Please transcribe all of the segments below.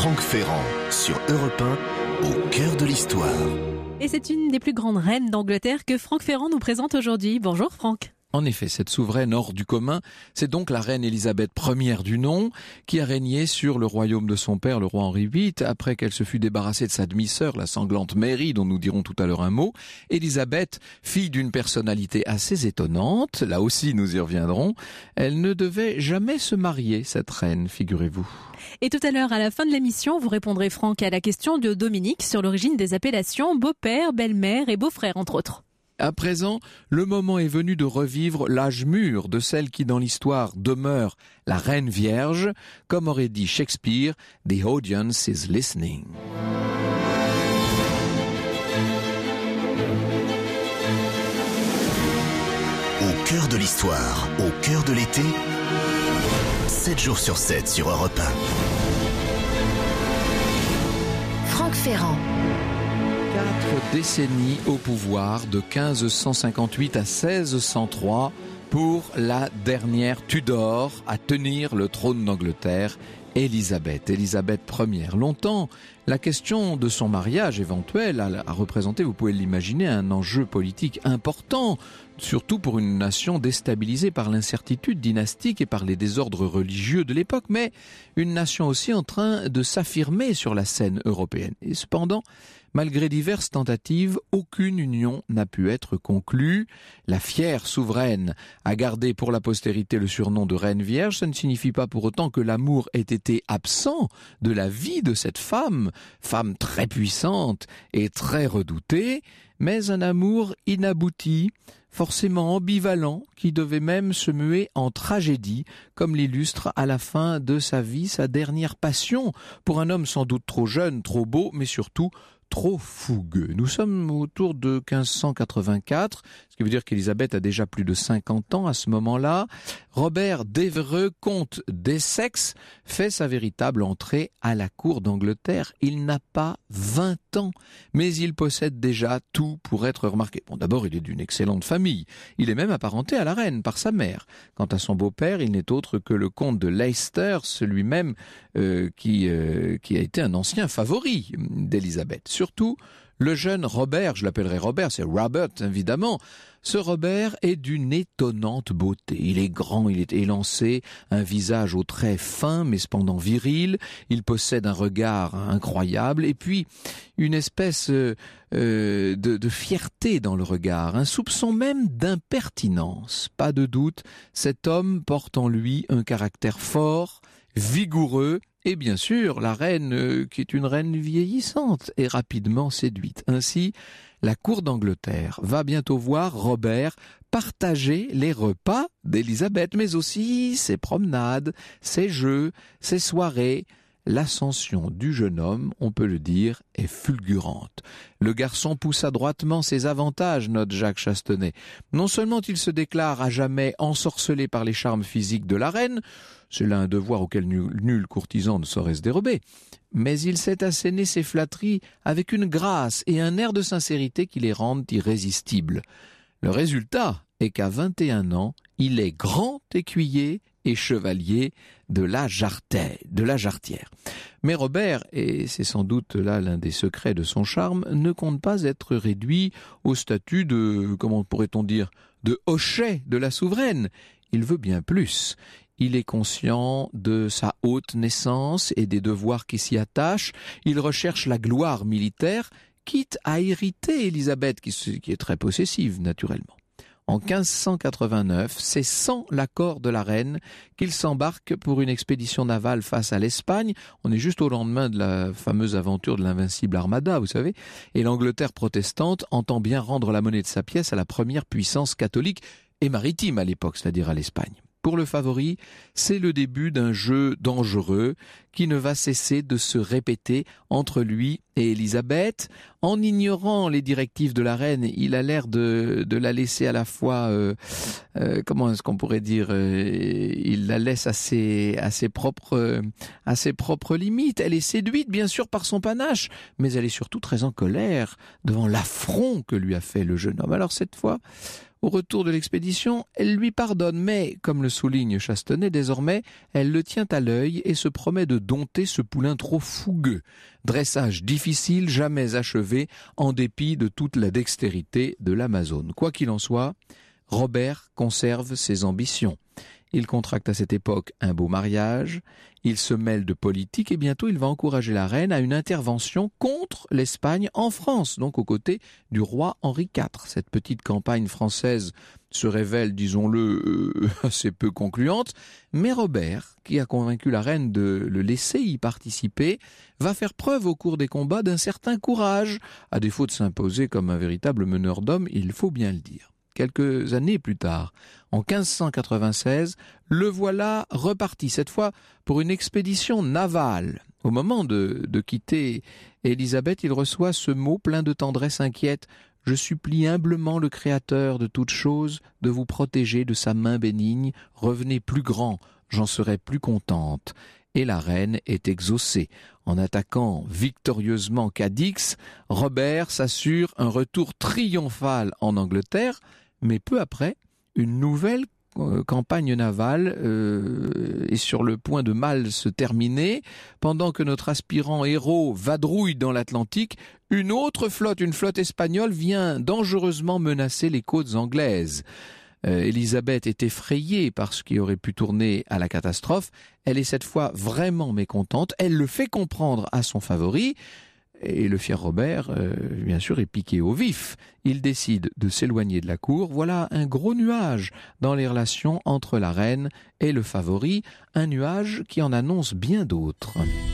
Franck Ferrand sur Europe 1, au cœur de l'histoire. Et c'est une des plus grandes reines d'Angleterre que Franck Ferrand nous présente aujourd'hui. Bonjour Franck. En effet, cette souveraine hors du commun, c'est donc la reine Élisabeth Ier du nom, qui a régné sur le royaume de son père, le roi Henri VIII, après qu'elle se fut débarrassée de sa demi-sœur, la sanglante Mary, dont nous dirons tout à l'heure un mot. Élisabeth, fille d'une personnalité assez étonnante, là aussi nous y reviendrons, elle ne devait jamais se marier, cette reine, figurez-vous. Et tout à l'heure, à la fin de l'émission, vous répondrez Franck à la question de Dominique sur l'origine des appellations beau-père, belle-mère et beau-frère, entre autres. À présent, le moment est venu de revivre l'âge mûr de celle qui dans l'histoire demeure la reine vierge, comme aurait dit Shakespeare, « The audience is listening ». Au cœur de l'histoire, au cœur de l'été, 7 jours sur 7 sur Europe 1. Franck Ferrand. 4 décennies au pouvoir, de 1558 à 1603, pour la dernière Tudor à tenir le trône d'Angleterre, Élisabeth Ier. Longtemps, la question de son mariage éventuel a représenté, vous pouvez l'imaginer, un enjeu politique important, surtout pour une nation déstabilisée par l'incertitude dynastique et par les désordres religieux de l'époque, mais une nation aussi en train de s'affirmer sur la scène européenne. Et cependant, malgré diverses tentatives, aucune union n'a pu être conclue. La fière souveraine a gardé pour la postérité le surnom de Reine Vierge. Ça ne signifie pas pour autant que l'amour ait été absent de la vie de cette femme très puissante et très redoutée, mais un amour inabouti, forcément ambivalent, qui devait même se muer en tragédie, comme l'illustre à la fin de sa vie sa dernière passion, pour un homme sans doute trop jeune, trop beau, mais surtout trop fougueux. Nous sommes autour de 1584, ce qui veut dire qu'Élisabeth a déjà plus de 50 ans à ce moment-là. Robert d'Évreux, comte d'Essex, fait sa véritable entrée à la cour d'Angleterre. Il n'a pas 20 ans, mais il possède déjà tout pour être remarqué. Bon, d'abord, il est d'une excellente famille. Il est même apparenté à la reine par sa mère. Quant à son beau-père, il n'est autre que le comte de Leicester, celui-même qui a été un ancien favori d'Élisabeth. Surtout, le jeune Robert, je l'appellerai Robert, c'est Robert évidemment, ce Robert est d'une étonnante beauté. Il est grand, il est élancé, un visage aux traits fins mais cependant viril, il possède un regard incroyable et puis une espèce de fierté dans le regard, un soupçon même d'impertinence. Pas de doute, cet homme porte en lui un caractère fort, vigoureux, et bien sûr, la reine, qui est une reine vieillissante, est rapidement séduite. Ainsi, la cour d'Angleterre va bientôt voir Robert partager les repas d'Élisabeth, mais aussi ses promenades, ses jeux, ses soirées. L'ascension du jeune homme, on peut le dire, est fulgurante. Le garçon pousse adroitement ses avantages, note Jacques Chastenay. Non seulement il se déclare à jamais ensorcelé par les charmes physiques de la reine, c'est là un devoir auquel nul courtisan ne saurait se dérober, mais il sait asséner ses flatteries avec une grâce et un air de sincérité qui les rendent irrésistibles. Le résultat est qu'à 21 ans, il est grand écuyer et chevalier de la Jarretière. Mais Robert, et c'est sans doute là l'un des secrets de son charme, ne compte pas être réduit au statut de, comment pourrait-on dire, de hochet de la souveraine. Il veut bien plus. Il est conscient de sa haute naissance et des devoirs qui s'y attachent. Il recherche la gloire militaire, quitte à hériter Élisabeth, qui est très possessive naturellement. En 1589, c'est sans l'accord de la reine qu'il s'embarque pour une expédition navale face à l'Espagne. On est juste au lendemain de la fameuse aventure de l'invincible Armada, vous savez. Et l'Angleterre protestante entend bien rendre la monnaie de sa pièce à la première puissance catholique et maritime à l'époque, c'est-à-dire à l'Espagne. Pour le favori, c'est le début d'un jeu dangereux qui ne va cesser de se répéter entre lui et Élisabeth. En ignorant les directives de la reine, il a l'air de la laisser à la fois, comment est-ce qu'on pourrait dire, il la laisse à ses propres limites. Elle est séduite bien sûr par son panache, mais elle est surtout très en colère devant l'affront que lui a fait le jeune homme. Alors cette fois, Au retour de l'expédition, elle lui pardonne, mais, comme le souligne Chastenay, désormais, elle le tient à l'œil et se promet de dompter ce poulain trop fougueux. Dressage difficile, jamais achevé, en dépit de toute la dextérité de l'Amazone. Quoi qu'il en soit, Robert conserve ses ambitions. Il contracte à cette époque un beau mariage, il se mêle de politique et bientôt il va encourager la reine à une intervention contre l'Espagne en France, donc aux côtés du roi Henri IV. Cette petite campagne française se révèle, disons-le, assez peu concluante, mais Robert, qui a convaincu la reine de le laisser y participer, va faire preuve au cours des combats d'un certain courage, à défaut de s'imposer comme un véritable meneur d'hommes, il faut bien le dire. Quelques années plus tard, en 1596, le voilà reparti, cette fois pour une expédition navale. Au moment de quitter Élisabeth, il reçoit ce mot plein de tendresse inquiète. « Je supplie humblement le Créateur de toutes choses de vous protéger de sa main bénigne. Revenez plus grand, j'en serai plus contente. » Et la reine est exaucée. En attaquant victorieusement Cadix, Robert s'assure un retour triomphal en Angleterre, mais peu après, une nouvelle campagne navale est sur le point de mal se terminer. Pendant que notre aspirant héros vadrouille dans l'Atlantique, une autre flotte, une flotte espagnole, vient dangereusement menacer les côtes anglaises. Élisabeth est effrayée par ce qui aurait pu tourner à la catastrophe. Elle est cette fois vraiment mécontente. Elle le fait comprendre à son favori. Et le fier Robert, bien sûr, est piqué au vif. Il décide de s'éloigner de la cour. Voilà un gros nuage dans les relations entre la reine et le favori. Un nuage qui en annonce bien d'autres.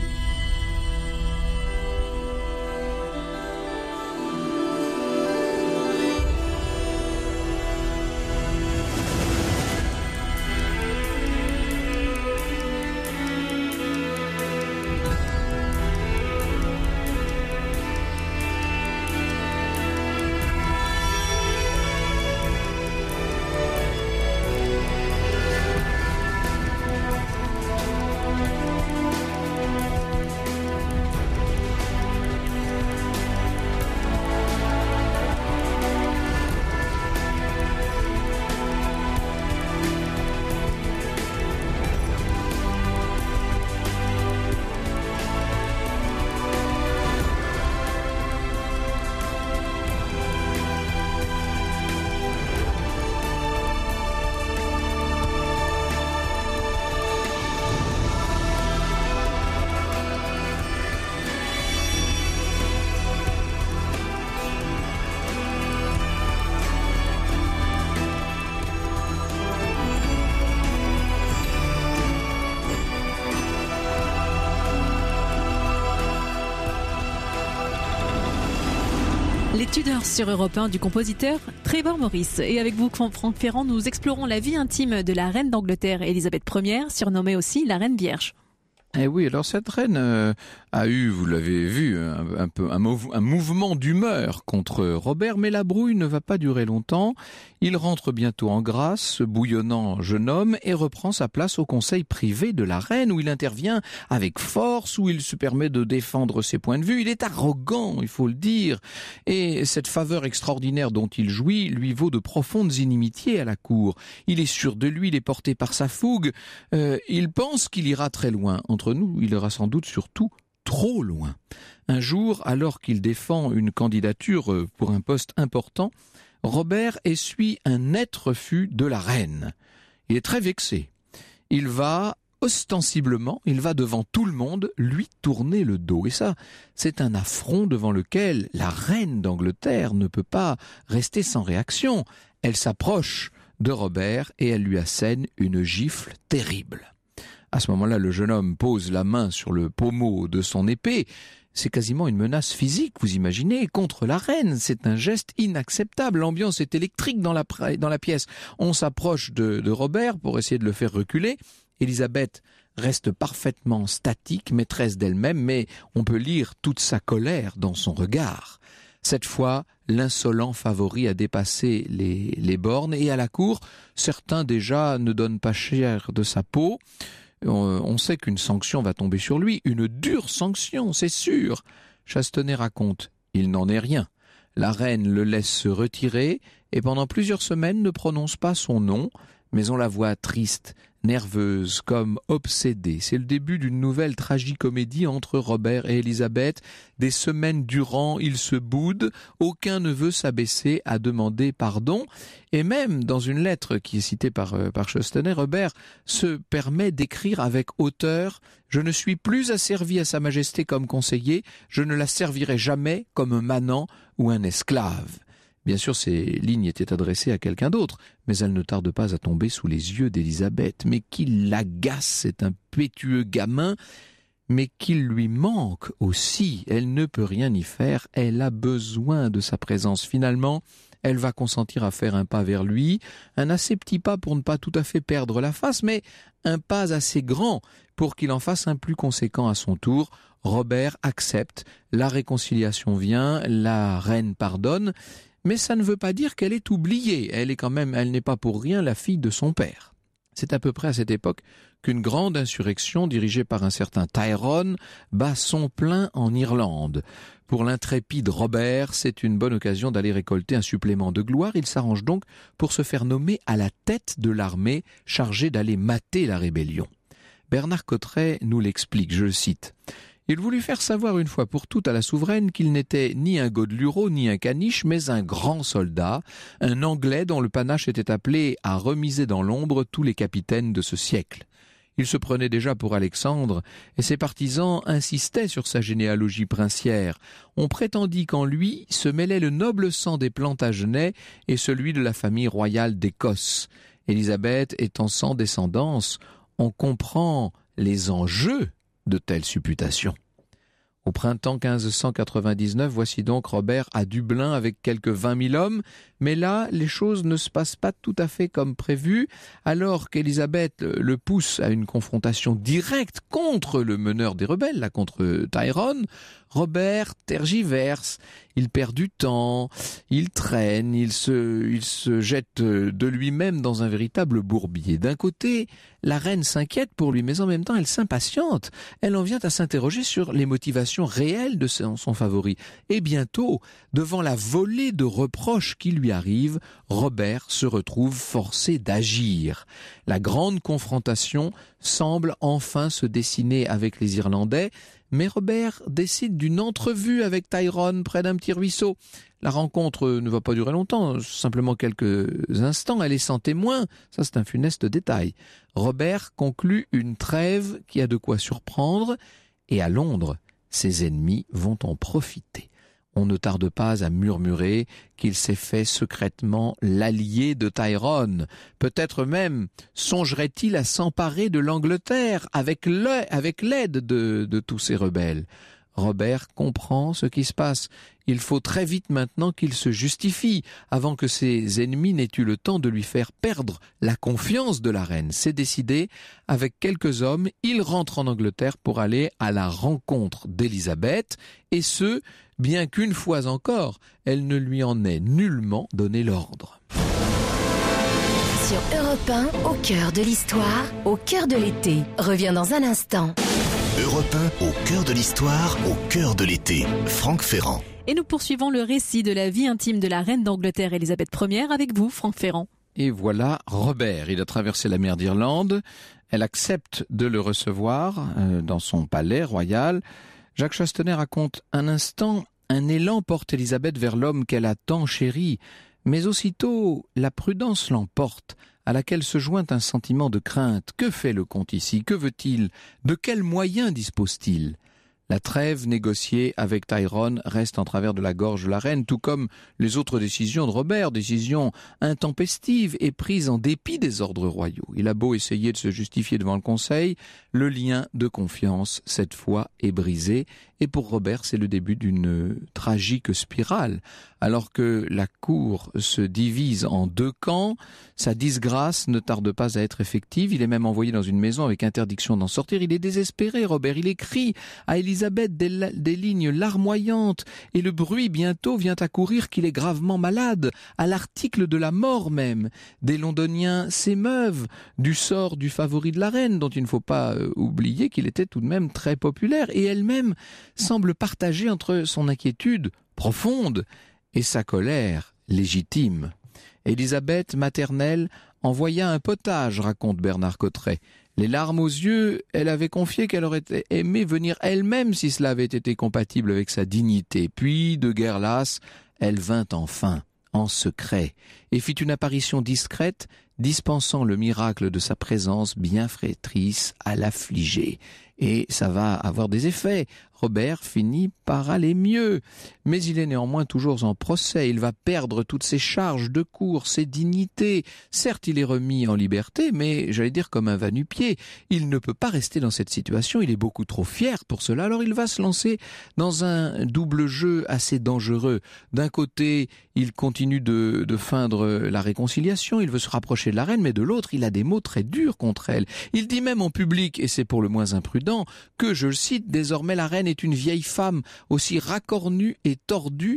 Les Tudors sur Europe 1 du compositeur Trevor Morris. Et avec vous, Franck Ferrand, nous explorons la vie intime de la reine d'Angleterre, Élisabeth Ier, surnommée aussi la Reine Vierge. Eh oui, alors cette reine a eu, vous l'avez vu, un mouvement d'humeur contre Robert, mais la brouille ne va pas durer longtemps. Il rentre bientôt en grâce, ce bouillonnant jeune homme, et reprend sa place au conseil privé de la reine, où il intervient avec force, où il se permet de défendre ses points de vue. Il est arrogant, il faut le dire, et cette faveur extraordinaire dont il jouit lui vaut de profondes inimitiés à la cour. Il est sûr de lui, il est porté par sa fougue, il pense qu'il ira très loin. Entre nous, il ira sans doute surtout trop loin. Un jour, alors qu'il défend une candidature pour un poste important, Robert essuie un net refus de la reine. Il est très vexé. Il va ostensiblement, il va devant tout le monde lui tourner le dos. Et ça, c'est un affront devant lequel la reine d'Angleterre ne peut pas rester sans réaction. Elle s'approche de Robert et elle lui assène une gifle terrible. À ce moment-là, le jeune homme pose la main sur le pommeau de son épée. C'est quasiment une menace physique, vous imaginez, contre la reine. C'est un geste inacceptable. L'ambiance est électrique dans la pièce. On s'approche de Robert pour essayer de le faire reculer. Élisabeth reste parfaitement statique, maîtresse d'elle-même, mais on peut lire toute sa colère dans son regard. Cette fois, l'insolent favori a dépassé les bornes et à la cour, certains déjà ne donnent pas cher de sa peau. On sait qu'une sanction va tomber sur lui, une dure sanction, c'est sûr. Chastenay raconte, il n'en est rien. La reine le laisse se retirer et pendant plusieurs semaines ne prononce pas son nom, mais on la voit triste, nerveuse, comme obsédée. C'est le début d'une nouvelle tragicomédie entre Robert et Élisabeth. Des semaines durant, ils se boudent, aucun ne veut s'abaisser à demander pardon. Et même dans une lettre qui est citée par Chostenet, Robert se permet d'écrire avec hauteur « Je ne suis plus asservi à sa majesté comme conseiller, je ne la servirai jamais comme un manant ou un esclave ». Bien sûr, ces lignes étaient adressées à quelqu'un d'autre, mais elles ne tardent pas à tomber sous les yeux d'Élisabeth. Mais qu'il l'agace, cet impétueux gamin, mais qu'il lui manque aussi. Elle ne peut rien y faire, elle a besoin de sa présence. Finalement, elle va consentir à faire un pas vers lui, un assez petit pas pour ne pas tout à fait perdre la face, mais un pas assez grand pour qu'il en fasse un plus conséquent à son tour. Robert accepte, la réconciliation vient, la reine pardonne, mais ça ne veut pas dire qu'elle est oubliée. Elle n'est pas pour rien la fille de son père. C'est à peu près à cette époque qu'une grande insurrection dirigée par un certain Tyrone bat son plein en Irlande. Pour l'intrépide Robert, c'est une bonne occasion d'aller récolter un supplément de gloire. Il s'arrange donc pour se faire nommer à la tête de l'armée chargée d'aller mater la rébellion. Bernard Cotteret nous l'explique, je le cite. Il voulut faire savoir une fois pour toutes à la souveraine qu'il n'était ni un Godelureau ni un caniche, mais un grand soldat, un Anglais dont le panache était appelé à remiser dans l'ombre tous les capitaines de ce siècle. Il se prenait déjà pour Alexandre, et ses partisans insistaient sur sa généalogie princière. On prétendit qu'en lui se mêlait le noble sang des Plantagenets et celui de la famille royale d'Écosse. Élisabeth étant sans descendance, on comprend les enjeux de telles supputations. Au printemps 1599, voici donc Robert à Dublin avec quelques 20 000 hommes, mais là, les choses ne se passent pas tout à fait comme prévu. Alors qu'Élisabeth le pousse à une confrontation directe contre le meneur des rebelles, là contre Tyrone, Robert tergiverse, il perd du temps, il traîne, il se jette de lui-même dans un véritable bourbier. D'un côté, la reine s'inquiète pour lui, mais en même temps, elle s'impatiente. Elle en vient à s'interroger sur les motivations réelles de son favori. Et bientôt, devant la volée de reproches qui lui arrivent, Robert se retrouve forcé d'agir. La grande confrontation semble enfin se dessiner avec les Irlandais, mais Robert décide d'une entrevue avec Tyrone près d'un petit ruisseau. La rencontre ne va pas durer longtemps, simplement quelques instants, elle est sans témoin, ça c'est un funeste détail. Robert conclut une trêve qui a de quoi surprendre, et à Londres, ses ennemis vont en profiter. On ne tarde pas à murmurer qu'il s'est fait secrètement l'allié de Tyrone. Peut-être même songerait-il à s'emparer de l'Angleterre avec l'aide de tous ces rebelles. Robert comprend ce qui se passe. Il faut très vite maintenant qu'il se justifie, avant que ses ennemis n'aient eu le temps de lui faire perdre la confiance de la reine. C'est décidé, avec quelques hommes, il rentre en Angleterre pour aller à la rencontre d'Élisabeth, et ce, bien qu'une fois encore, elle ne lui en ait nullement donné l'ordre. Sur Europe 1, au cœur de l'histoire, au cœur de l'été, revient dans un instant. Europe 1, au cœur de l'histoire, au cœur de l'été. Franck Ferrand. Et nous poursuivons le récit de la vie intime de la reine d'Angleterre Élisabeth Ier avec vous, Franck Ferrand. Et voilà Robert, il a traversé la mer d'Irlande, elle accepte de le recevoir dans son palais royal. Jacques Chostenet raconte un instant, un élan porte Élisabeth vers l'homme qu'elle a tant chéri, mais aussitôt la prudence l'emporte, à laquelle se joint un sentiment de crainte. Que fait le comte ici? Que veut-il? De quels moyens dispose-t-il? La trêve négociée avec Tyrone reste en travers de la gorge de la reine, tout comme les autres décisions de Robert, décisions intempestives et prises en dépit des ordres royaux. Il a beau essayer de se justifier devant le conseil, le lien de confiance, cette fois, est brisé. Et pour Robert, c'est le début d'une tragique spirale. Alors que la cour se divise en deux camps, sa disgrâce ne tarde pas à être effective. Il est même envoyé dans une maison avec interdiction d'en sortir. Il est désespéré, Robert. Il écrit à Élisabeth des lignes larmoyantes. Et le bruit bientôt vient à courir qu'il est gravement malade, à l'article de la mort même. Des Londoniens s'émeuvent du sort du favori de la reine, dont il ne faut pas oublier qu'il était tout de même très populaire. Et elle-même semble partager entre son inquiétude profonde et sa colère légitime. Élisabeth, maternelle, envoya un potage, raconte Bernard Cotteret. Les larmes aux yeux, elle avait confié qu'elle aurait aimé venir elle-même si cela avait été compatible avec sa dignité. Puis, de guerre lasse, elle vint enfin, en secret, et fit une apparition discrète, dispensant le miracle de sa présence bienfaitrice à l'affligé. Et ça va avoir des effets. Robert finit par aller mieux. Mais il est néanmoins toujours en procès. Il va perdre toutes ses charges de cour, ses dignités. Certes, il est remis en liberté, mais j'allais dire comme un va-nu-pied. Il ne peut pas rester dans cette situation. Il est beaucoup trop fier pour cela. Alors il va se lancer dans un double jeu assez dangereux. D'un côté, il continue de feindre la réconciliation. Il veut se rapprocher de la reine, mais de l'autre, il a des mots très durs contre elle. Il dit même en public, et c'est pour le moins imprudent, que, je le cite, désormais la reine est une vieille femme aussi racornie et tordue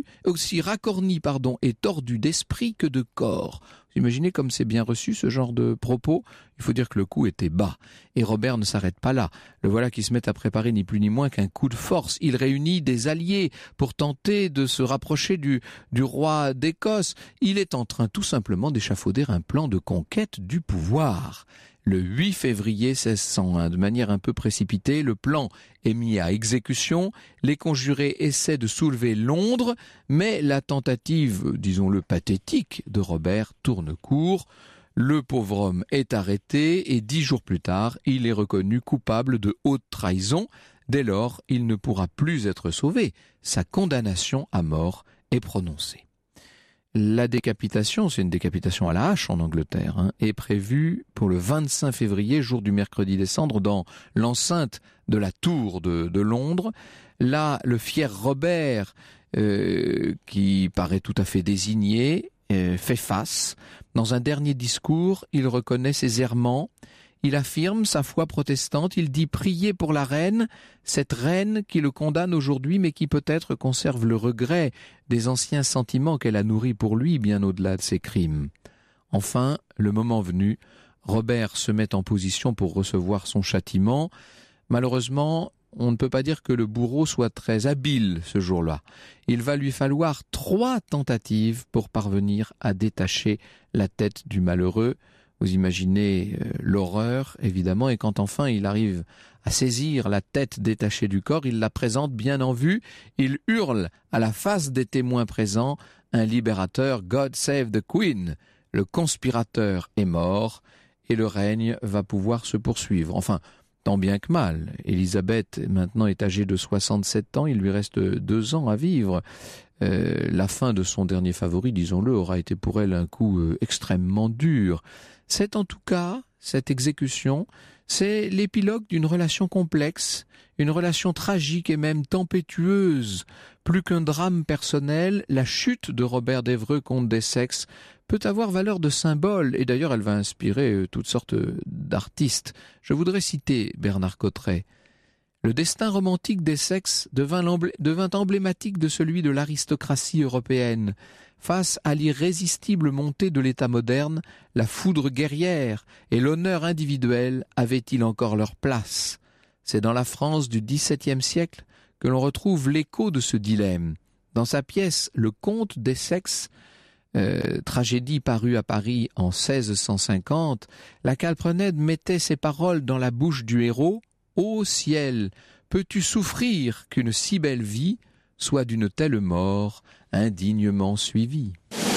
d'esprit que de corps. Vous imaginez comme c'est bien reçu ce genre de propos? Il faut dire que le coup était bas. Et Robert ne s'arrête pas là. Le voilà qui se met à préparer ni plus ni moins qu'un coup de force. Il réunit des alliés pour tenter de se rapprocher du roi d'Écosse. Il est en train tout simplement d'échafauder un plan de conquête du pouvoir. Le 8 février 1601, de manière un peu précipitée, le plan est mis à exécution. Les conjurés essaient de soulever Londres, mais la tentative, disons-le pathétique, de Robert tourne court. Le pauvre homme est arrêté et 10 jours plus tard, il est reconnu coupable de haute trahison. Dès lors, il ne pourra plus être sauvé. Sa condamnation à mort est prononcée. La décapitation, c'est une décapitation à la hache en Angleterre, est prévue pour le 25 février, jour du mercredi des Cendres, dans l'enceinte de la Tour de Londres. Là, le fier Robert, qui paraît tout à fait désigné, fait face. Dans un dernier discours, il reconnaît ses errements. Il affirme sa foi protestante, il dit prier pour la reine, cette reine qui le condamne aujourd'hui mais qui peut-être conserve le regret des anciens sentiments qu'elle a nourris pour lui bien au-delà de ses crimes. Enfin, le moment venu, Robert se met en position pour recevoir son châtiment. Malheureusement, on ne peut pas dire que le bourreau soit très habile ce jour-là. Il va lui falloir 3 tentatives pour parvenir à détacher la tête du malheureux. Vous imaginez l'horreur, évidemment, et quand enfin il arrive à saisir la tête détachée du corps, il la présente bien en vue, il hurle à la face des témoins présents, un libérateur, God save the Queen. Le conspirateur est mort, et le règne va pouvoir se poursuivre. Enfin, tant bien que mal. Élisabeth, maintenant, est âgée de 67 ans, il lui reste 2 ans à vivre. La fin de son dernier favori, disons-le, aura été pour elle un coup extrêmement dur. C'est en tout cas, cette exécution, c'est l'épilogue d'une relation complexe, une relation tragique et même tempétueuse. Plus qu'un drame personnel, la chute de Robert d'Évreux, comte d'Essex, peut avoir valeur de symbole, et d'ailleurs elle va inspirer toutes sortes d'artistes. Je voudrais citer Bernard Cotteret. Le destin romantique d'Essex devint emblématique de celui de l'aristocratie européenne. Face à l'irrésistible montée de l'État moderne, la foudre guerrière et l'honneur individuel avaient-ils encore leur place? C'est dans la France du XVIIe siècle que l'on retrouve l'écho de ce dilemme. Dans sa pièce « Le comte d'Essex », tragédie parue à Paris en 1650, la Calprenède mettait ces paroles dans la bouche du héros. « Ô ciel, peux-tu souffrir qu'une si belle vie soit d'une telle mort indignement suivie ?»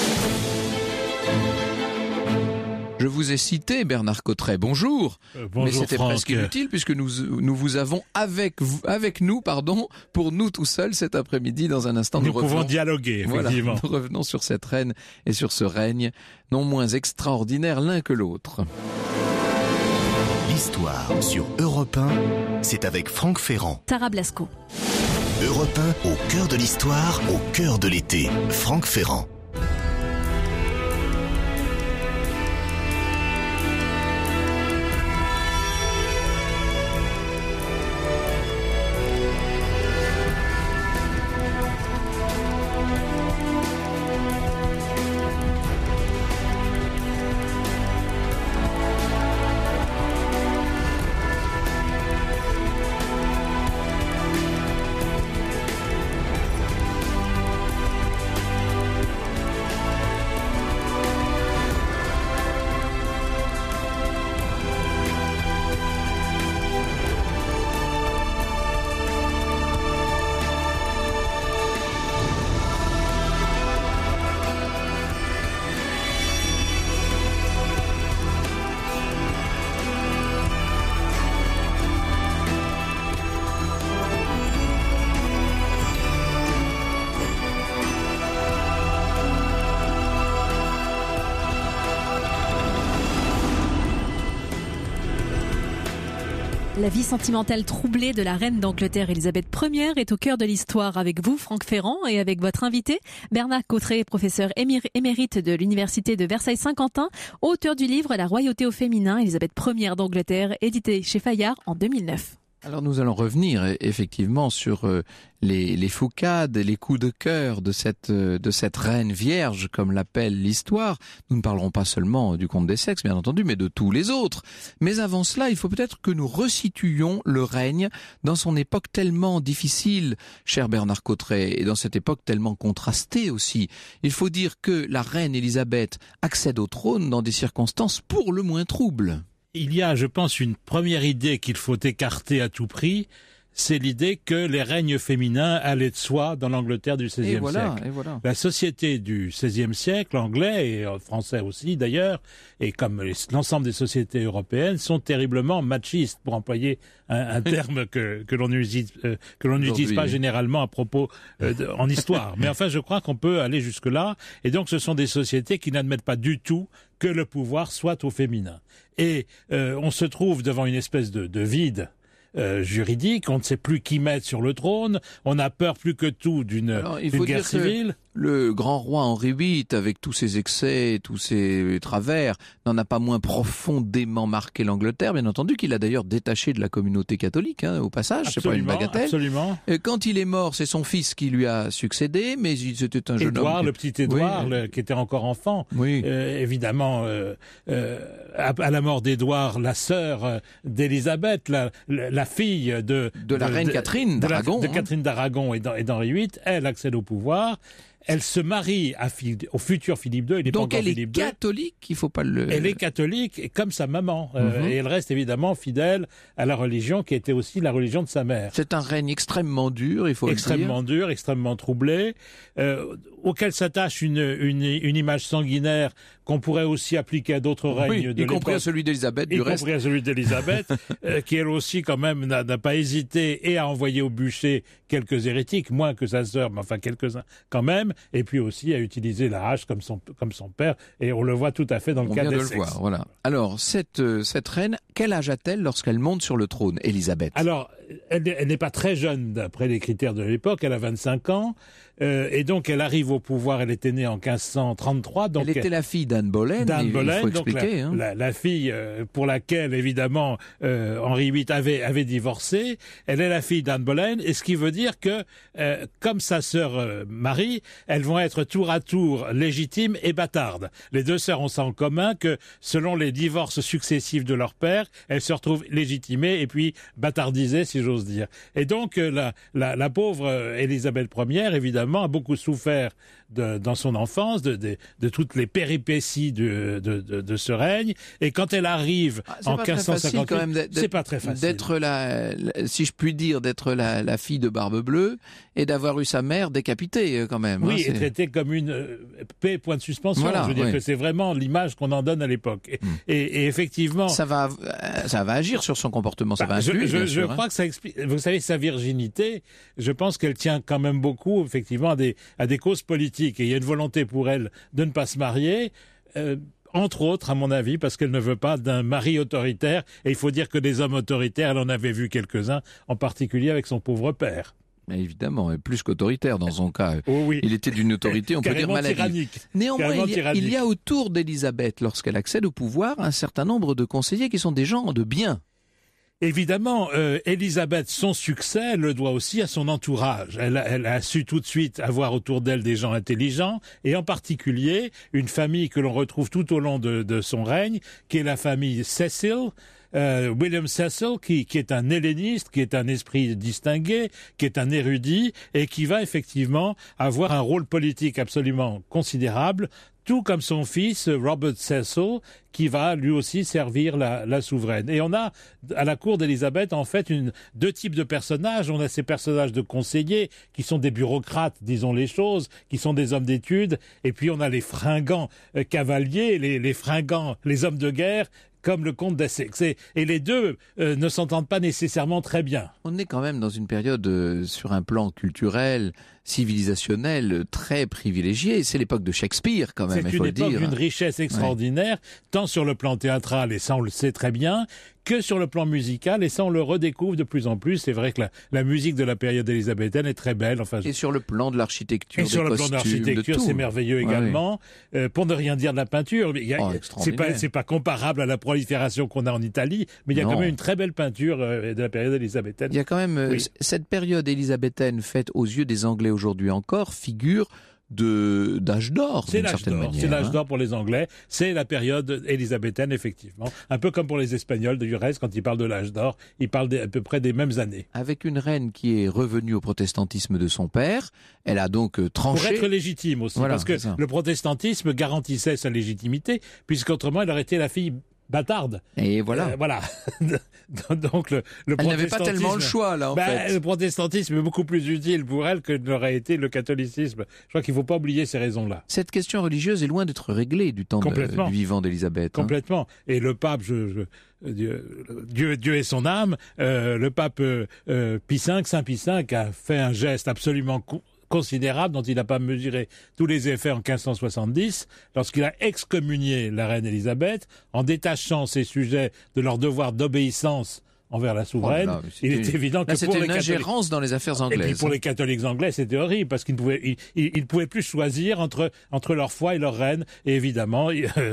Je vous ai cité Bernard Cotteret, bonjour. Bonjour mais c'était Franck. presque inutile puisque nous vous avons avec nous, pour nous tout seuls cet après-midi. Dans un instant, nous pouvons dialoguer, effectivement. Voilà, nous revenons sur cette reine et sur ce règne, non moins extraordinaire l'un que l'autre. L'histoire sur Europe 1, c'est avec Franck Ferrand. Sarah Blasco. Europe 1, au cœur de l'histoire, au cœur de l'été. Franck Ferrand. La vie sentimentale troublée de la reine d'Angleterre Elisabeth Ier est au cœur de l'histoire avec vous, Franck Ferrand, et avec votre invité, Bernard Cotterêts, professeur émérite de l'Université de Versailles-Saint-Quentin, auteur du livre La royauté au féminin, Elisabeth Ier d'Angleterre, édité chez Fayard en 2009. Alors nous allons revenir effectivement sur les foucades et les coups de cœur de cette reine vierge, comme l'appelle l'histoire. Nous ne parlerons pas seulement du conte des sexes, bien entendu, mais de tous les autres. Mais avant cela, il faut peut-être que nous resituions le règne dans son époque tellement difficile, cher Bernard Cotterêts, et dans cette époque tellement contrastée aussi. Il faut dire que la reine Élisabeth accède au trône dans des circonstances pour le moins troubles. Il y a, je pense, une première idée qu'il faut écarter à tout prix, c'est l'idée que les règnes féminins allaient de soi dans l'Angleterre du XVIe siècle. Et voilà. La société du XVIe siècle, anglais et français aussi d'ailleurs, et comme l'ensemble des sociétés européennes, sont terriblement machistes, pour employer un terme que l'on n'utilise pas généralement à propos en histoire. Mais enfin, je crois qu'on peut aller jusque-là. Et donc, ce sont des sociétés qui n'admettent pas du tout que le pouvoir soit au féminin. Et on se trouve devant une espèce de vide juridique, on ne sait plus qui mettre sur le trône, on a peur plus que tout d'une guerre civile. Le grand roi Henri VIII, avec tous ses excès, tous ses travers, n'en a pas moins profondément marqué l'Angleterre, bien entendu, qu'il a d'ailleurs détaché de la communauté catholique, au passage, c'est pas une bagatelle. Absolument. Quand il est mort, c'est son fils qui lui a succédé, mais c'était un jeune homme. Le petit Édouard, qui était encore enfant. Oui. Évidemment, à la mort d'Édouard, la sœur d'Élisabeth, la fille de la reine Catherine d'Aragon. De Catherine d'Aragon et d'Henri VIII, elle accède au pouvoir. Elle se marie au futur Philippe II. Il n'est pas encore Philippe II. Donc elle est catholique, il faut pas le... Elle est catholique, comme sa maman. Et elle reste évidemment fidèle à la religion qui était aussi la religion de sa mère. C'est un règne extrêmement dur, il faut le dire. Extrêmement dur, extrêmement troublé, auquel s'attache une image sanguinaire qu'on pourrait aussi appliquer à d'autres règnes de l'époque. Y compris à celui d'Élisabeth, du reste. Y compris à celui d'Élisabeth, qui elle aussi quand même n'a pas hésité et a envoyé au bûcher quelques hérétiques, moins que sa sœur, mais enfin quelques-uns quand même, et puis aussi a utilisé la hache comme son père, et on le voit tout à fait dans le cas des sexes. Voilà. Alors, cette reine, quel âge a-t-elle lorsqu'elle monte sur le trône, Élisabeth ? Alors, elle n'est pas très jeune d'après les critères de l'époque, elle a 25 ans, et donc elle arrive au pouvoir, elle était née en 1533. Donc elle était la fille d'Anne Boleyn, il faut expliquer. Donc la fille pour laquelle, évidemment, Henri VIII avait divorcé, elle est la fille d'Anne Boleyn, et ce qui veut dire que, comme sa sœur Marie, elles vont être tour à tour légitimes et bâtardes. Les deux sœurs ont ça en commun que, selon les divorces successifs de leur père, elles se retrouvent légitimées et puis bâtardisées, si j'ose dire. Et donc, la pauvre Élisabeth Ier, évidemment, a beaucoup souffert dans son enfance de toutes les péripéties de ce règne, et quand elle arrive en 1558, c'est pas très facile d'être si je puis dire, d'être la fille de Barbe Bleue et d'avoir eu sa mère décapitée quand même. Oui, et traitée comme une point de suspension. Voilà, je veux dire que c'est vraiment l'image qu'on en donne à l'époque. Et effectivement, ça va agir sur son comportement, ça va influer. Je crois que ça explique. Vous savez, sa virginité, je pense qu'elle tient quand même beaucoup, effectivement, à des causes politiques. Et il y a une volonté pour elle de ne pas se marier, entre autres, à mon avis, parce qu'elle ne veut pas d'un mari autoritaire. Et il faut dire que des hommes autoritaires, elle en avait vu quelques-uns, en particulier avec son pauvre père. Mais évidemment, plus qu'autoritaire dans son cas. Oh oui. Il était d'une autorité, on peut dire maladive. Tyrannique. Néanmoins, il y a autour d'Élisabeth, lorsqu'elle accède au pouvoir, un certain nombre de conseillers qui sont des gens de bien. Évidemment, Élisabeth, son succès le doit aussi à son entourage. Elle a su tout de suite avoir autour d'elle des gens intelligents, et en particulier une famille que l'on retrouve tout au long de son règne, qui est la famille Cecil. William Cecil, qui est un helléniste, qui est un esprit distingué, qui est un érudit, et qui va effectivement avoir un rôle politique absolument considérable, tout comme son fils Robert Cecil, qui va lui aussi servir la souveraine. Et on a à la cour d'Élisabeth en fait deux types de personnages. On a ces personnages de conseillers qui sont des bureaucrates, disons les choses, qui sont des hommes d'études, et puis on a les fringants cavaliers, les fringants, les hommes de guerre, comme le comte d'Essex. Et les deux ne s'entendent pas nécessairement très bien. On est quand même dans une période, sur un plan culturel, civilisationnel, très privilégiée. C'est l'époque de Shakespeare, quand même, il faut le dire. C'est une époque d'une richesse extraordinaire, tant sur le plan théâtral, et ça on le sait très bien, que sur le plan musical, et ça on le redécouvre de plus en plus. C'est vrai que la musique de la période élisabéthaine est très belle. Enfin, et sur le plan de l'architecture, et sur le plan de l'architecture, c'est merveilleux également. Oui. Pour ne rien dire de la peinture, c'est pas comparable à la prolifération qu'on a en Italie, mais il y a quand même une très belle peinture de la période élisabéthaine. Il y a quand même cette période élisabéthaine faite aux yeux des Anglais aujourd'hui encore figure d'âge d'or. C'est l'âge d'or. C'est l'âge d'or pour les Anglais. C'est la période élisabéthaine, effectivement. Un peu comme pour les Espagnols, du reste, quand ils parlent de l'âge d'or, ils parlent à peu près des mêmes années. Avec une reine qui est revenue au protestantisme de son père, elle a donc tranché. Pour être légitime aussi, parce que le protestantisme garantissait sa légitimité, puisqu'autrement, elle aurait été la fille bâtarde. Et voilà. Voilà. Donc le elle n'avait pas tellement le choix là en fait. Le protestantisme est beaucoup plus utile pour elle que n'aurait été le catholicisme. Je crois qu'il ne faut pas oublier ces raisons-là. Cette question religieuse est loin d'être réglée du temps du vivant d'Élisabeth. Complètement. Et le pape, Dieu et son âme, le pape Pie V, Saint Pie V, a fait un geste absolument considérable dont il n'a pas mesuré tous les effets en 1570, lorsqu'il a excommunié la reine Élisabeth en détachant ses sujets de leur devoir d'obéissance envers la souveraine. Il est évident que pour une ingérence dans les affaires anglaises. Et puis pour les catholiques anglais, c'était horrible parce qu'ils ne pouvaient plus choisir entre leur foi et leur reine. Et évidemment,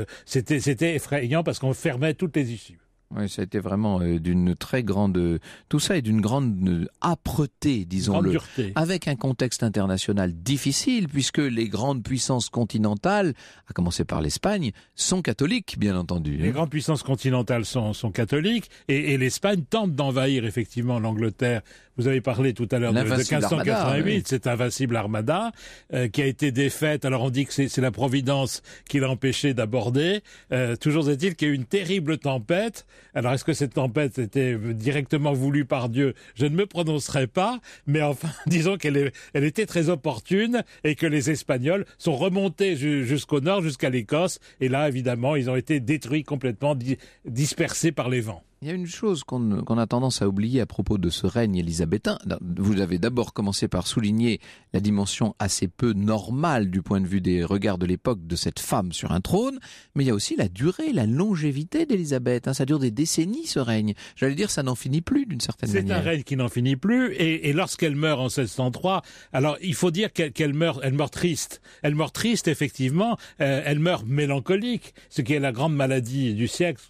c'était effrayant parce qu'on fermait toutes les issues. Oui, ça a été vraiment d'une très grande... Tout ça est d'une grande âpreté, disons-le, avec un contexte international difficile, puisque les grandes puissances continentales, à commencer par l'Espagne, sont catholiques, bien entendu. Les grandes puissances continentales sont catholiques, et l'Espagne tente d'envahir effectivement l'Angleterre. Vous avez parlé tout à l'heure de 1588, Armada, cette invincible armada qui a été défaite. Alors on dit que c'est la Providence qui l'a empêché d'aborder. Toujours est-il qu'il y a eu une terrible tempête. Alors est-ce que cette tempête était directement voulue par Dieu? Je ne me prononcerai pas, mais enfin disons qu'elle était très opportune et que les Espagnols sont remontés jusqu'au nord, jusqu'à l'Écosse. Et là, évidemment, ils ont été détruits complètement, dispersés par les vents. Il y a une chose qu'on a tendance à oublier à propos de ce règne élisabétain. Vous avez d'abord commencé par souligner la dimension assez peu normale du point de vue des regards de l'époque de cette femme sur un trône, mais il y a aussi la durée, la longévité d'Élisabeth. Ça dure des décennies, ce règne. J'allais dire, ça n'en finit plus d'une certaine manière. C'est un règne qui n'en finit plus, et lorsqu'elle meurt en 1603, alors il faut dire qu'elle meurt triste. Elle meurt triste, effectivement. Elle meurt mélancolique, ce qui est la grande maladie du siècle,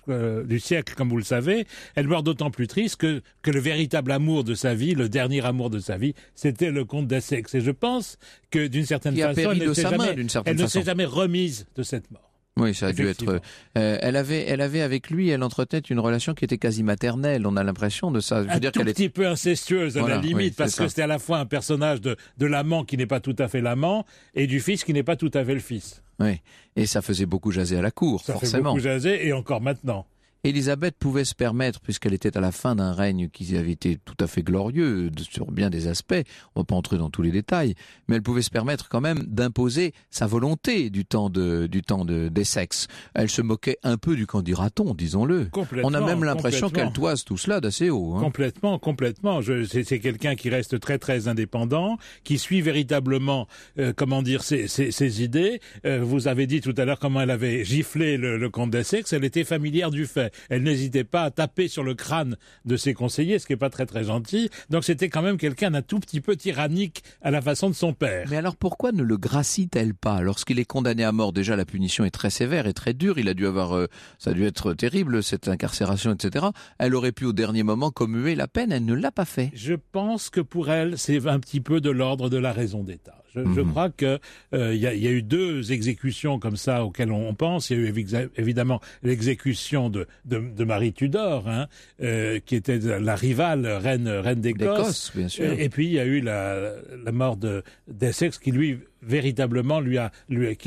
comme vous le savez. Elle meurt d'autant plus triste que le véritable amour de sa vie, le dernier amour de sa vie, c'était le comte d'Essex. Et je pense que d'une certaine façon, elle ne s'est jamais remise de cette mort. Oui, ça a dû être. Elle avait avec lui, elle entretenait une relation qui était quasi maternelle. On a l'impression de ça. Un tout petit peu incestueuse à la limite, parce que c'était à la fois un personnage de l'amant qui n'est pas tout à fait l'amant et du fils qui n'est pas tout à fait le fils. Oui, et ça faisait beaucoup jaser à la cour, forcément. Ça fait beaucoup jaser, et encore maintenant. Élisabeth pouvait se permettre, puisqu'elle était à la fin d'un règne qui avait été tout à fait glorieux sur bien des aspects, on ne va pas entrer dans tous les détails, mais elle pouvait se permettre quand même d'imposer sa volonté du temps d'Essex. Elle se moquait un peu du camp d'Iraton, disons-le. On a même l'impression qu'elle toise tout cela d'assez haut. Hein. Complètement. C'est quelqu'un qui reste très très indépendant, qui suit véritablement, ses idées. Vous avez dit tout à l'heure comment elle avait giflé le comte d'Essex. Elle était familière du fait. Elle n'hésitait pas à taper sur le crâne de ses conseillers, ce qui n'est pas très très gentil. Donc c'était quand même quelqu'un d'un tout petit peu tyrannique à la façon de son père. Mais alors pourquoi ne le gracie-t-elle pas? Lorsqu'il est condamné à mort, déjà la punition est très sévère et très dure. Il a dû avoir, ça a dû être terrible, cette incarcération, etc. Elle aurait pu au dernier moment commuer la peine, elle ne l'a pas fait. Je pense que pour elle, c'est un petit peu de l'ordre de la raison d'État. Je crois que il y a eu 2 exécutions comme ça auxquelles on pense. Il y a eu évidemment l'exécution de Marie Tudor, qui était la rivale reine d'Écosse, bien sûr. Et puis il y a eu la mort d'Essex qui lui véritablement lui a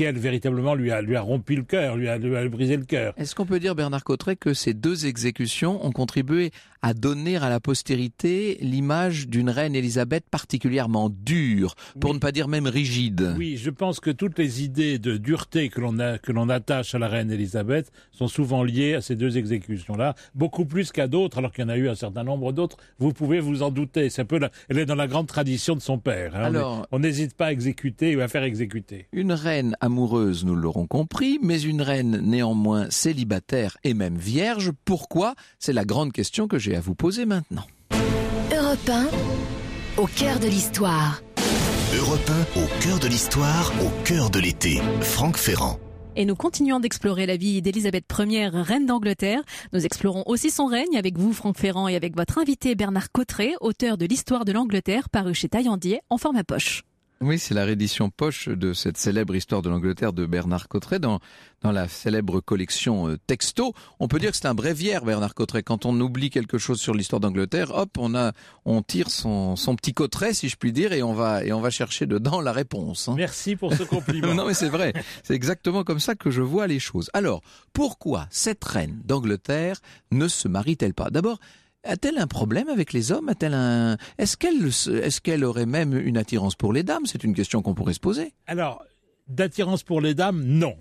rompu le cœur, lui a brisé le cœur. Est-ce qu'on peut dire, Bernard Cotterêts, que ces 2 exécutions ont contribué à donner à la postérité l'image d'une reine Élisabeth particulièrement dure, pour ne pas dire même rigide? Oui, je pense que toutes les idées de dureté que l'on attache à la reine Élisabeth sont souvent liées à ces 2 exécutions-là, beaucoup plus qu'à d'autres, alors qu'il y en a eu un certain nombre d'autres. Vous pouvez vous en douter. Elle est dans la grande tradition de son père. Alors, on n'hésite pas à exécuter va faire exécuter. Une reine amoureuse, nous l'aurons compris, mais une reine néanmoins célibataire et même vierge. Pourquoi ? C'est la grande question que j'ai à vous poser maintenant. Europe 1, au cœur de l'histoire. Europe 1, au cœur de l'histoire, au cœur de l'été. Franck Ferrand. Et nous continuons d'explorer la vie d'Élisabeth Ier, reine d'Angleterre. Nous explorons aussi son règne avec vous, Franck Ferrand, et avec votre invité Bernard Cotterêts, auteur de l'Histoire de l'Angleterre, paru chez Taillandier en format poche. Oui, c'est la réédition poche de cette célèbre Histoire de l'Angleterre de Bernard Cotterêts dans la célèbre collection Texto. On peut dire que c'est un bréviaire, Bernard Cotterêts. Quand on oublie quelque chose sur l'histoire d'Angleterre, hop, on tire son petit Cotterêts, si je puis dire, et on va chercher dedans la réponse. Hein. Merci pour ce compliment. Non, mais c'est vrai. C'est exactement comme ça que je vois les choses. Alors, pourquoi cette reine d'Angleterre ne se marie-t-elle pas ? D'abord, a-t-elle un problème avec les hommes ? Est-ce qu'elle aurait même une attirance pour les dames ? C'est une question qu'on pourrait se poser. Alors, d'attirance pour les dames, non.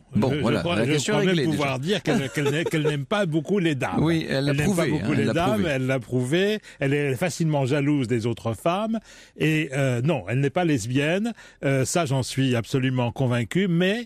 Je crois même pouvoir dire qu'elle n'aime pas beaucoup les dames. Oui, elle l'a prouvé. Elle l'a prouvé. Elle est facilement jalouse des autres femmes. Et non, elle n'est pas lesbienne. Ça, j'en suis absolument convaincu. Mais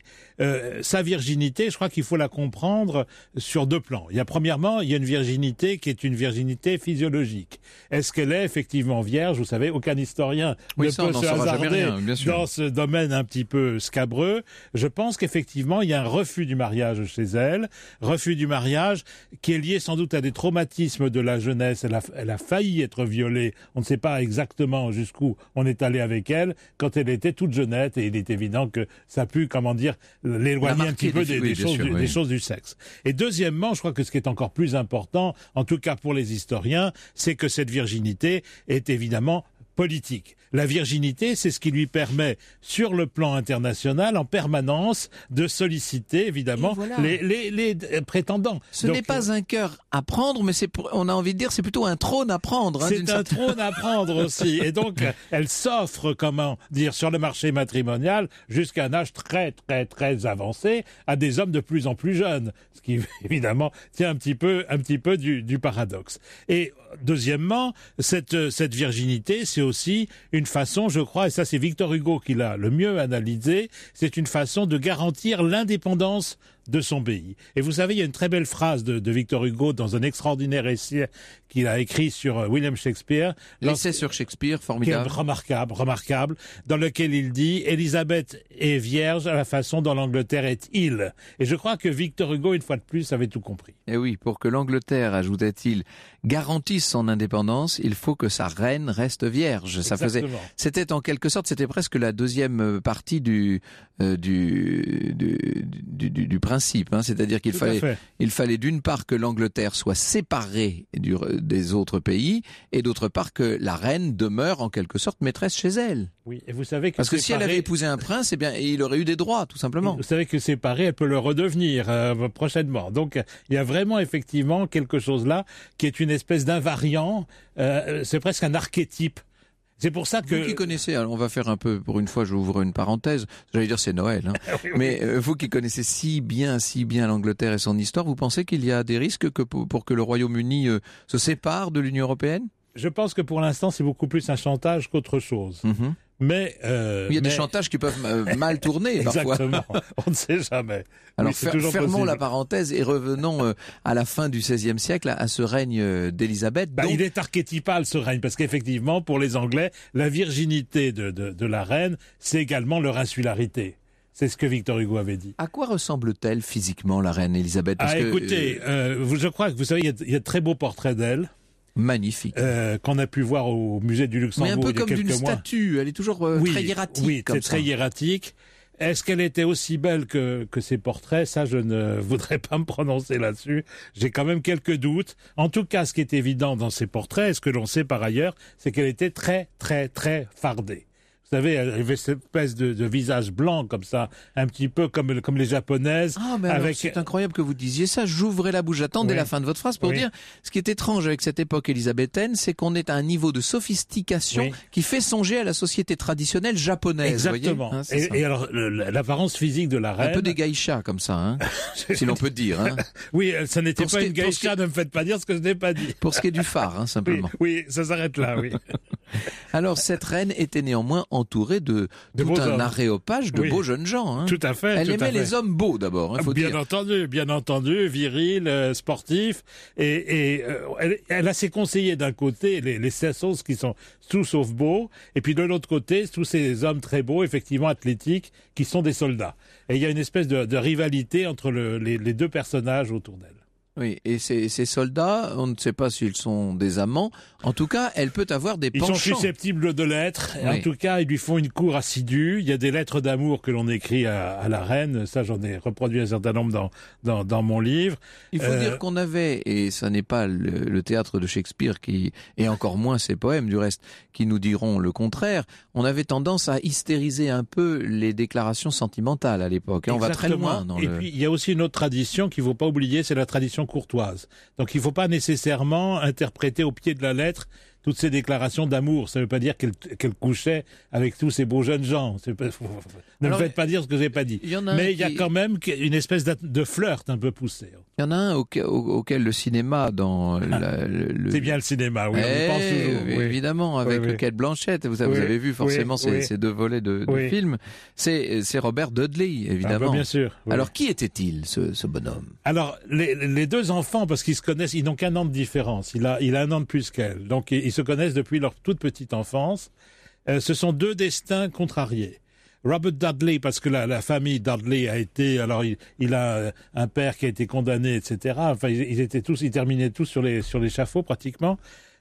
sa virginité, je crois qu'il faut la comprendre sur deux plans. Premièrement, il y a une virginité qui est une virginité physiologique. Est-ce qu'elle est effectivement vierge ? Vous savez, aucun historien ne peut se hasarder dans ce domaine un petit peu scabreux. Je pense qu'effectivement, il y a un refus du mariage chez elle, refus du mariage qui est lié sans doute à des traumatismes de la jeunesse. Elle a failli être violée. On ne sait pas exactement jusqu'où on est allé avec elle quand elle était toute jeunette, et il est évident que ça a pu, l'éloigner un petit peu des choses du sexe. Et deuxièmement, je crois que ce qui est encore plus important, en tout cas pour les historiens, c'est que cette virginité est évidemment politique. La virginité, c'est ce qui lui permet, sur le plan international, en permanence, de solliciter, évidemment, les prétendants. Ce n'est pas un cœur à prendre, mais on a envie de dire, c'est plutôt un trône à prendre. Hein, c'est un trône à prendre aussi. Et donc, elle s'offre, sur le marché matrimonial, jusqu'à un âge très, très, très avancé, à des hommes de plus en plus jeunes. Ce qui, évidemment, tient un petit peu du paradoxe. Et, deuxièmement, cette virginité, c'est aussi une façon, je crois, et ça c'est Victor Hugo qui l'a le mieux analysé, c'est une façon de garantir l'indépendance de son pays. Et vous savez, il y a une très belle phrase de Victor Hugo dans un extraordinaire essai qu'il a écrit sur William Shakespeare. L'essai sur Shakespeare, formidable. Remarquable, dans lequel il dit « Élisabeth est vierge à la façon dont l'Angleterre est île ». Et je crois que Victor Hugo, une fois de plus, avait tout compris. Et oui, pour que l'Angleterre, ajoutait-il, garantisse son indépendance, il faut que sa reine reste vierge. C'était en quelque sorte, c'était presque la deuxième partie du principe, hein. C'est-à-dire qu'il fallait d'une part que l'Angleterre soit séparée des autres pays, et d'autre part que la reine demeure en quelque sorte maîtresse chez elle. Oui, et vous savez que parce que si elle avait épousé un prince, il aurait eu des droits, tout simplement. Vous savez que séparée, elle peut le redevenir prochainement. Donc il y a vraiment effectivement quelque chose là qui est une espèce d'invariant. C'est presque un archétype. C'est pour ça que... Vous qui connaissez, alors on va faire un peu, pour une fois j'ouvre une parenthèse, j'allais dire c'est Noël, hein. Oui. Mais vous qui connaissez si bien l'Angleterre et son histoire, vous pensez qu'il y a des risques pour que le Royaume-Uni se sépare de l'Union européenne ? Je pense que pour l'instant c'est beaucoup plus un chantage qu'autre chose. Mm-hmm. Mais il y a des chantages qui peuvent mal tourner parfois. Exactement, on ne sait jamais. Alors fermons la parenthèse et revenons à la fin du XVIe siècle à ce règne d'Élisabeth. Il est archétypal ce règne, parce qu'effectivement pour les Anglais, la virginité de la reine, c'est également leur insularité. C'est ce que Victor Hugo avait dit. À quoi ressemble-t-elle physiquement la reine Élisabeth ? Écoutez, je crois que vous savez, il y a de très beaux portraits d'elle. Magnifique. Qu'on a pu voir au musée du Luxembourg. Mais un peu comme d'une statue, elle est toujours très hiératique. Oui, c'est très hiératique. Est-ce qu'elle était aussi belle que ses portraits ? Ça, je ne voudrais pas me prononcer là-dessus. J'ai quand même quelques doutes. En tout cas, ce qui est évident dans ses portraits, et ce que l'on sait par ailleurs, c'est qu'elle était très, très, très fardée. Vous savez, elle avait cette espèce de visage blanc comme ça, un petit peu comme les japonaises. Ah, mais alors, c'est incroyable que vous disiez ça. J'ouvrais la bouche. J'attendais la fin de votre phrase pour dire, ce qui est étrange avec cette époque élisabéthaine, c'est qu'on est à un niveau de sophistication qui fait songer à la société traditionnelle japonaise. Exactement. Hein, et alors, l'apparence physique de la reine... Un peu des geishas comme ça, hein, si l'on peut dire. Hein. Oui, ça n'était pas une geisha, ne me faites pas dire ce que je n'ai pas dit. Pour ce qui est du phare, hein, simplement. Oui, ça s'arrête là, oui. Alors, cette reine était néanmoins entourée de tout beaux un hommes. aréopage de Oui. beaux jeunes gens. Hein. Tout à fait. Elle tout à aimait fait. les hommes beaux d'abord, il faut dire. Bien entendu, viril, sportif, et elle a ses conseillers d'un côté, les Cecils qui sont tout sauf beaux, et puis de l'autre côté, tous ces hommes très beaux, effectivement athlétiques, qui sont des soldats. Et il y a une espèce de rivalité entre les deux personnages autour d'elle. Oui, et ces soldats, on ne sait pas s'ils sont des amants. En tout cas, elle peut avoir des Ils penchants. sont susceptibles de l'être. Oui. En tout cas, ils lui font une cour assidue. Il y a des lettres d'amour que l'on écrit à la reine. Ça, j'en ai reproduit un certain nombre dans mon livre. Il faut dire qu'on avait, et ça n'est pas le théâtre de Shakespeare et encore moins ses poèmes du reste, qui nous diront le contraire, on avait tendance à hystériser un peu les déclarations sentimentales à l'époque. On va très loin. Et puis, il y a aussi une autre tradition qu'il ne faut pas oublier, c'est la tradition courtoise. Donc, il ne faut pas nécessairement interpréter au pied de la lettre toutes ces déclarations d'amour. Ça ne veut pas dire qu'elle couchait avec tous ces beaux jeunes gens. Ne me faites pas dire ce que j'ai pas dit. Mais il y a quand même une espèce de flirt un peu poussé. Il y en a un auquel le cinéma dans C'est bien le cinéma, oui, on y pense toujours. Oui. Évidemment, avec oui. le Cate Blanchett. Vous avez vu forcément ces deux volets de films. C'est Robert Dudley, évidemment. Ah bah bien sûr. Oui. Alors, qui était-il, ce bonhomme? Alors, les deux enfants, parce qu'ils se connaissent, ils n'ont qu'un an de différence. Il a un an de plus qu'elle. Donc, ils se connaissent depuis leur toute petite enfance. Ce sont deux destins contrariés. Robert Dudley, parce que la famille Dudley a été, alors il a un père qui a été condamné, etc. Enfin, ils terminaient tous sur l'échafaud pratiquement.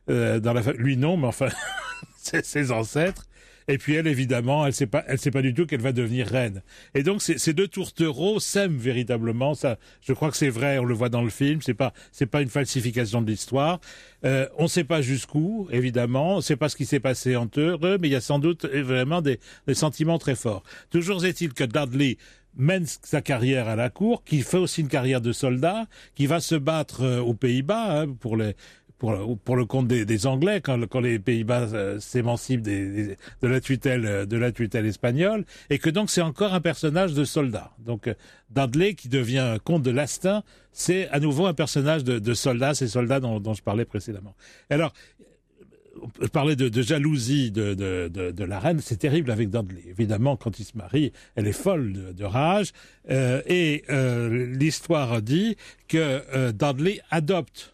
Lui non, mais enfin, c'est ses ancêtres. Et puis elle, évidemment, elle sait pas du tout qu'elle va devenir reine. Et donc ces deux tourtereaux s'aiment véritablement. Ça, je crois que c'est vrai. On le voit dans le film. C'est pas une falsification de l'histoire. On ne sait pas jusqu'où, évidemment. On ne sait pas ce qui s'est passé entre eux, mais il y a sans doute vraiment des sentiments très forts. Toujours est-il que Dudley mène sa carrière à la cour, qui fait aussi une carrière de soldat, qui va se battre aux Pays-Bas pour le compte des Anglais quand les Pays-Bas s'émancipent de la tutelle espagnole, et que donc c'est encore un personnage de soldat. Donc Dudley, qui devient comte de Lastin, c'est à nouveau un personnage de soldat, ces soldats dont je parlais précédemment. Alors, je parlais de jalousie de la reine, c'est terrible avec Dudley. Évidemment, quand il se marie, elle est folle de rage, et l'histoire dit que Dudley adopte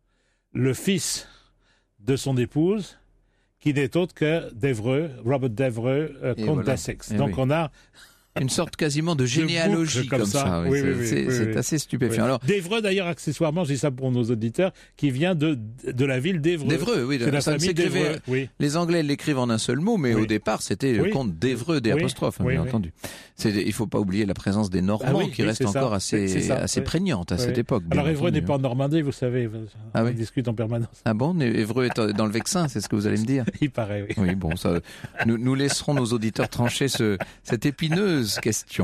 le fils de son épouse, qui n'est autre que d'Evreux, Robert d'Evreux, comte d'Essex. Donc on a une sorte quasiment de généalogie comme ça. Oui, c'est assez stupéfiant. Alors, d'Evreux, d'ailleurs, accessoirement, je dis ça pour nos auditeurs, qui vient de la ville d'Evreux. D'Evreux, oui. C'est la famille d'Evreux. Oui. Les Anglais l'écrivent en un seul mot, mais au départ, c'était le comte d'Evreux, des apostrophes, bien entendu. Il ne faut pas oublier la présence des Normands, qui reste encore assez prégnante à cette époque. Alors, Évreux n'est pas en Normandie, vous savez. On discute en permanence. Ah bon? Évreux est dans le Vexin, c'est ce que vous allez me dire? Il paraît, oui. Oui, bon, ça, nous laisserons nos auditeurs trancher cette épineuse question.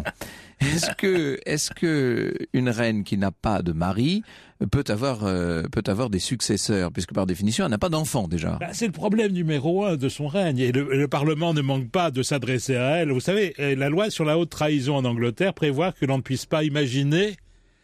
Est-ce que une reine qui n'a pas de mari peut avoir des successeurs, puisque par définition elle n'a pas d'enfant déjà? C'est le problème numéro 1 de son règne, et le Parlement ne manque pas de s'adresser à elle. Vous savez, la loi sur la haute trahison en Angleterre prévoit que l'on ne puisse pas imaginer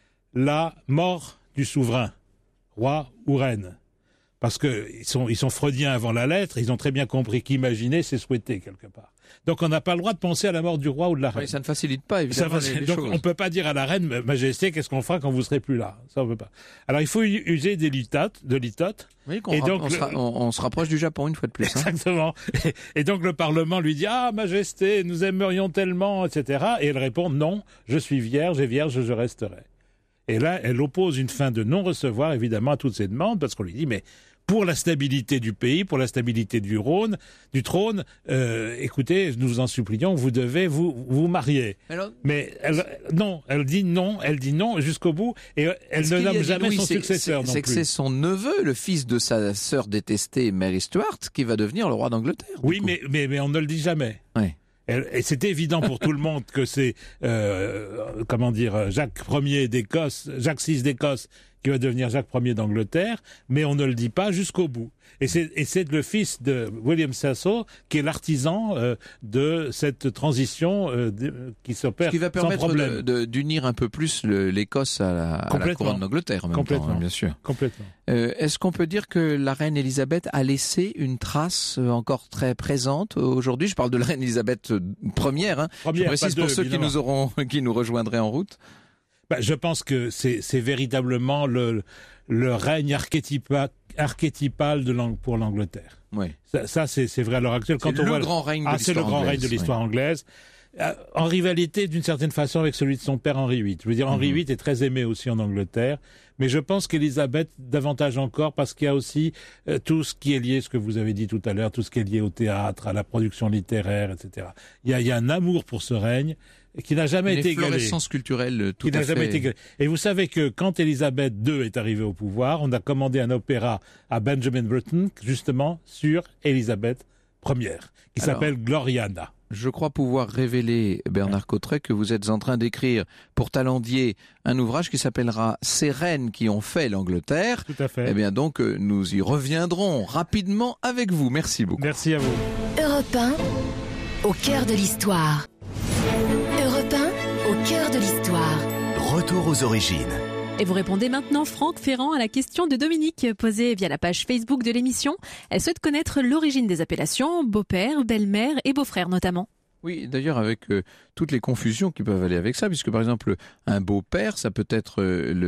la mort du souverain, roi ou reine. Parce que ils sont freudiens avant la lettre, ils ont très bien compris qu'imaginer, c'est souhaiter quelque part. Donc on n'a pas le droit de penser à la mort du roi ou de la reine. Oui, ça ne facilite pas évidemment les donc choses. On peut pas dire à la reine, Majesté, qu'est-ce qu'on fera quand vous serez plus là? Ça on peut pas. Alors il faut user de litote. Oui, on se rapproche du Japon une fois de plus. Exactement. Et donc le Parlement lui dit, ah Majesté, nous aimerions tellement, etc. Et elle répond, non, je suis vierge et vierge je resterai. Et là, elle oppose une fin de non-recevoir évidemment à toutes ces demandes, parce qu'on lui dit, mais pour la stabilité du pays, pour la stabilité du trône, écoutez, nous vous en supplions, vous devez vous marier. Alors, mais elle dit non jusqu'au bout, et elle ne nomme jamais son successeur non plus. C'est que c'est son neveu, le fils de sa sœur détestée, Mary Stuart, qui va devenir le roi d'Angleterre. Oui, mais on ne le dit jamais. Oui. Et c'est évident pour tout le monde que c'est Jacques VI d'Écosse qui va devenir Jacques Ier d'Angleterre, mais on ne le dit pas jusqu'au bout. Et c'est le fils de William Cecil qui est l'artisan de cette transition qui s'opère sans problème. Ce qui va permettre d'unir un peu plus l'Écosse à la couronne d'Angleterre en même temps, hein, bien sûr. Complètement. Est-ce qu'on peut dire que la reine Elisabeth a laissé une trace encore très présente aujourd'hui? Je parle de la reine Elisabeth Première, hein. Je précise pour ceux qui nous rejoindraient en route. Je pense que c'est véritablement le règne archétypal pour l'Angleterre. Oui. Ça c'est vrai à l'heure actuelle. C'est le grand règne de l'histoire anglaise. En rivalité d'une certaine façon avec celui de son père Henri VIII. Je veux dire, Henri VIII est très aimé aussi en Angleterre, mais je pense qu'Élisabeth davantage encore parce qu'il y a aussi tout ce qui est lié, ce que vous avez dit tout à l'heure, tout ce qui est lié au théâtre, à la production littéraire, etc. Il y a un amour pour ce règne qui n'a jamais été égalé. Une efflorescence culturelle tout à fait. Jamais été égalé. Et vous savez que quand Élisabeth II est arrivée au pouvoir, on a commandé un opéra à Benjamin Britten, justement, sur Élisabeth Ière, qui s'appelle Gloriana. Je crois pouvoir révéler, Bernard Cotret, que vous êtes en train d'écrire pour Talendier un ouvrage qui s'appellera « Ces reines qui ont fait l'Angleterre ». Tout à fait. Eh bien donc, nous y reviendrons rapidement avec vous. Merci beaucoup. Merci à vous. Europe 1, au cœur de l'histoire. Europe 1, au cœur de l'histoire. Retour aux origines. Et vous répondez maintenant, Franck Ferrand, à la question de Dominique, posée via la page Facebook de l'émission. Elle souhaite connaître l'origine des appellations beau-père, belle-mère et beau-frère notamment. Oui, d'ailleurs avec toutes les confusions qui peuvent aller avec ça, puisque par exemple un beau-père, ça peut être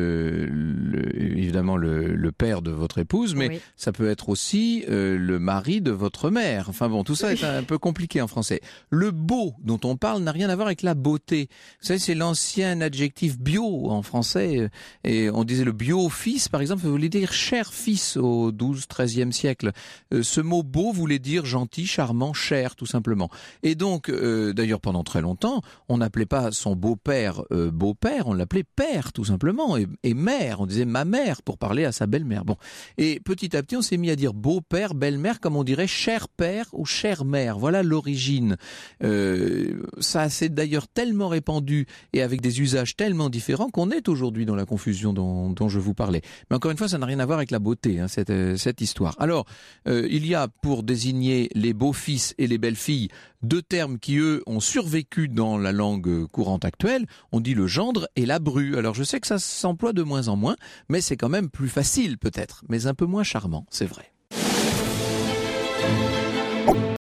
évidemment le père de votre épouse, mais ça peut être aussi le mari de votre mère. Enfin bon, tout ça est un peu compliqué en français. Le beau dont on parle n'a rien à voir avec la beauté. Vous savez, c'est l'ancien adjectif bio en français, et on disait le bio-fils par exemple, ça voulait dire cher fils au XIIe, XIIIe siècle. Ce mot beau voulait dire gentil, charmant, cher tout simplement. Et donc d'ailleurs, pendant très longtemps, on n'appelait pas son beau-père beau-père, on l'appelait père, tout simplement, et mère, on disait ma mère pour parler à sa belle-mère. Bon, et petit à petit, on s'est mis à dire beau-père, belle-mère, comme on dirait cher père ou chère mère. Voilà l'origine. Ça s'est d'ailleurs tellement répandu et avec des usages tellement différents qu'on est aujourd'hui dans la confusion dont je vous parlais. Mais encore une fois, ça n'a rien à voir avec la beauté, hein, cette histoire. Alors, il y a pour désigner les beaux-fils et les belles-filles deux termes qui, eux, ont survécu dans la langue courante actuelle. On dit le gendre et la bru. Alors, je sais que ça s'emploie de moins en moins, mais c'est quand même plus facile, peut-être, mais un peu moins charmant, c'est vrai.